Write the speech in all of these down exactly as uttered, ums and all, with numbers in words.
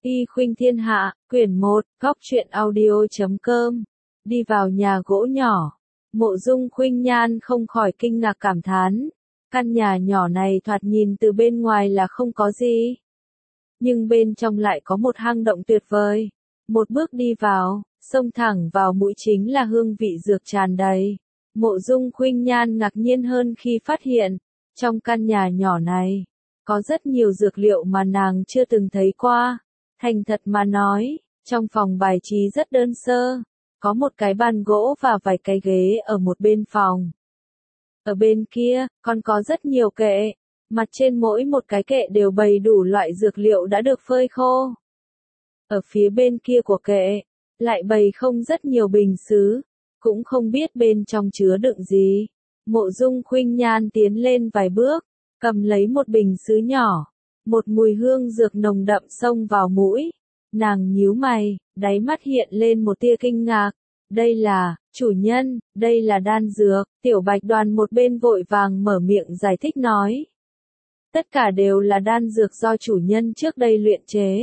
Y Khuynh Thiên Hạ, quyển một, góc truyện audio.com. Đi vào nhà gỗ nhỏ, Mộ Dung Khuynh Nhan không khỏi kinh ngạc cảm thán. Căn nhà nhỏ này thoạt nhìn từ bên ngoài là không có gì. Nhưng bên trong lại có một hang động tuyệt vời. Một bước đi vào, xông thẳng vào mũi chính là hương vị dược tràn đầy. Mộ Dung Khuynh Nhan ngạc nhiên hơn khi phát hiện, trong căn nhà nhỏ này, có rất nhiều dược liệu mà nàng chưa từng thấy qua. Thành thật mà nói, trong phòng bài trí rất đơn sơ, có một cái bàn gỗ và vài cái ghế ở một bên phòng. Ở bên kia, còn có rất nhiều kệ, mặt trên mỗi một cái kệ đều bày đủ loại dược liệu đã được phơi khô. Ở phía bên kia của kệ, lại bày không rất nhiều bình sứ, cũng không biết bên trong chứa đựng gì. Mộ Dung Khuynh Nhan tiến lên vài bước, cầm lấy một bình sứ nhỏ. Một mùi hương dược nồng đậm xông vào mũi. Nàng nhíu mày, đáy mắt hiện lên một tia kinh ngạc. Đây là, chủ nhân, đây là đan dược. Tiểu Bạch Đoàn một bên vội vàng mở miệng giải thích nói. Tất cả đều là đan dược do chủ nhân trước đây luyện chế.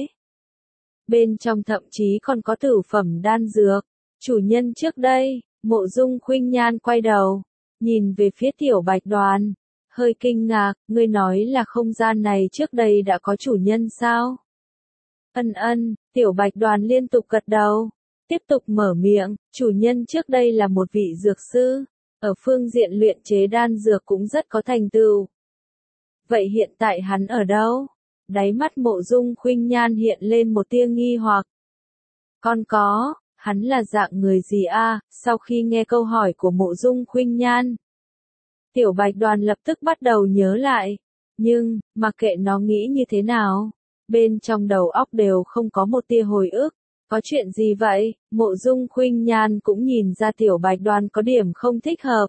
Bên trong thậm chí còn có tử phẩm đan dược. Chủ nhân trước đây, Mộ Dung Khuynh Nhan quay đầu, nhìn về phía Tiểu Bạch Đoàn. Hơi kinh ngạc, ngươi nói là không gian này trước đây đã có chủ nhân sao? Ân ân, Tiểu Bạch Đoàn liên tục gật đầu, tiếp tục mở miệng, chủ nhân trước đây là một vị dược sư, ở phương diện luyện chế đan dược cũng rất có thành tựu. Vậy hiện tại hắn ở đâu? Đáy mắt Mộ Dung Khuynh Nhan hiện lên một tia nghi hoặc. Còn có, hắn là dạng người gì a? Sau khi nghe câu hỏi của Mộ Dung Khuynh Nhan, Tiểu Bạch Đoàn lập tức bắt đầu nhớ lại, nhưng, mặc kệ nó nghĩ như thế nào, bên trong đầu óc đều không có một tia hồi ức. Có chuyện gì vậy? Mộ Dung Khuynh Nhan cũng nhìn ra Tiểu Bạch Đoàn có điểm không thích hợp.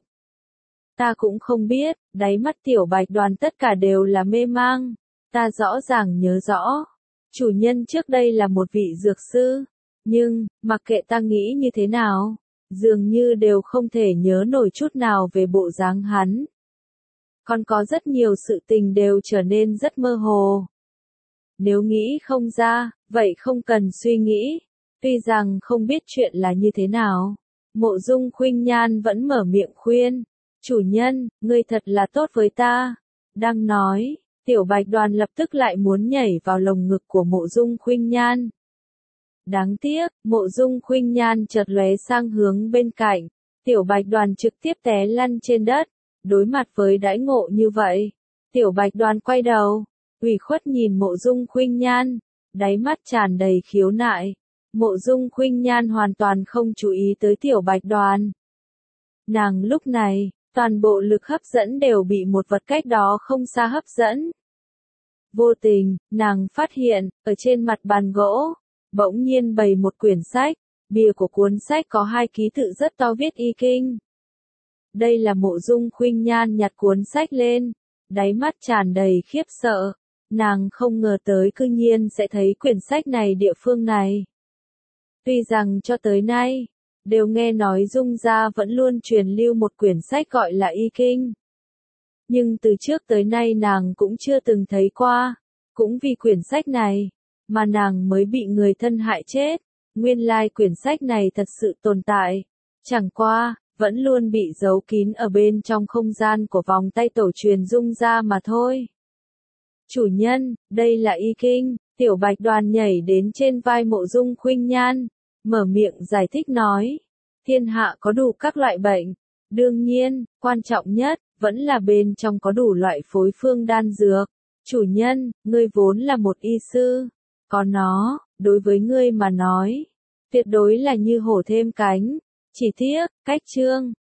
Ta cũng không biết, đáy mắt Tiểu Bạch Đoàn tất cả đều là mê mang. Ta rõ ràng nhớ rõ, chủ nhân trước đây là một vị dược sư, nhưng, mặc kệ ta nghĩ như thế nào, dường như đều không thể nhớ nổi chút nào về bộ dáng hắn. Còn có rất nhiều sự tình đều trở nên rất mơ hồ. Nếu nghĩ không ra, vậy không cần suy nghĩ. Tuy rằng không biết chuyện là như thế nào, Mộ Dung Khuynh Nhan vẫn mở miệng khuyên. Chủ nhân, ngươi thật là tốt với ta. Đang nói, Tiểu Bạch Đoàn lập tức lại muốn nhảy vào lồng ngực của Mộ Dung Khuynh Nhan. Đáng tiếc, Mộ Dung Khuynh Nhan chợt lóe sang hướng bên cạnh, Tiểu Bạch Đoàn trực tiếp té lăn trên đất. Đối mặt với đãi ngộ như vậy, Tiểu Bạch Đoàn quay đầu, ủy khuất nhìn Mộ Dung Khuynh Nhan, đáy mắt tràn đầy khiếu nại. Mộ Dung Khuynh Nhan hoàn toàn không chú ý tới Tiểu Bạch Đoàn. Nàng lúc này, toàn bộ lực hấp dẫn đều bị một vật cách đó không xa hấp dẫn. Vô tình, nàng phát hiện, ở trên mặt bàn gỗ, bỗng nhiên bày một quyển sách, bìa của cuốn sách có hai ký tự rất to viết Y Kinh. Đây là Mộ Dung Khuynh Nhan nhặt cuốn sách lên, đáy mắt tràn đầy khiếp sợ, nàng không ngờ tới cư nhiên sẽ thấy quyển sách này địa phương này. Tuy rằng cho tới nay, đều nghe nói Dung gia vẫn luôn truyền lưu một quyển sách gọi là Y Kinh. Nhưng từ trước tới nay nàng cũng chưa từng thấy qua, cũng vì quyển sách này, mà nàng mới bị người thân hại chết. Nguyên lai quyển sách này thật sự tồn tại, chẳng qua, vẫn luôn bị giấu kín ở bên trong không gian của vòng tay tổ truyền Dung gia mà thôi. Chủ nhân, đây là Y Kinh. Tiểu Bạch Đoàn nhảy đến trên vai Mộ Dung Khuynh Nhan, mở miệng giải thích nói. Thiên hạ có đủ các loại bệnh, đương nhiên, quan trọng nhất, vẫn là bên trong có đủ loại phối phương đan dược. Chủ nhân, ngươi vốn là một y sư, có nó, đối với ngươi mà nói, tuyệt đối là như hổ thêm cánh. Chỉ tiếc, cách chương,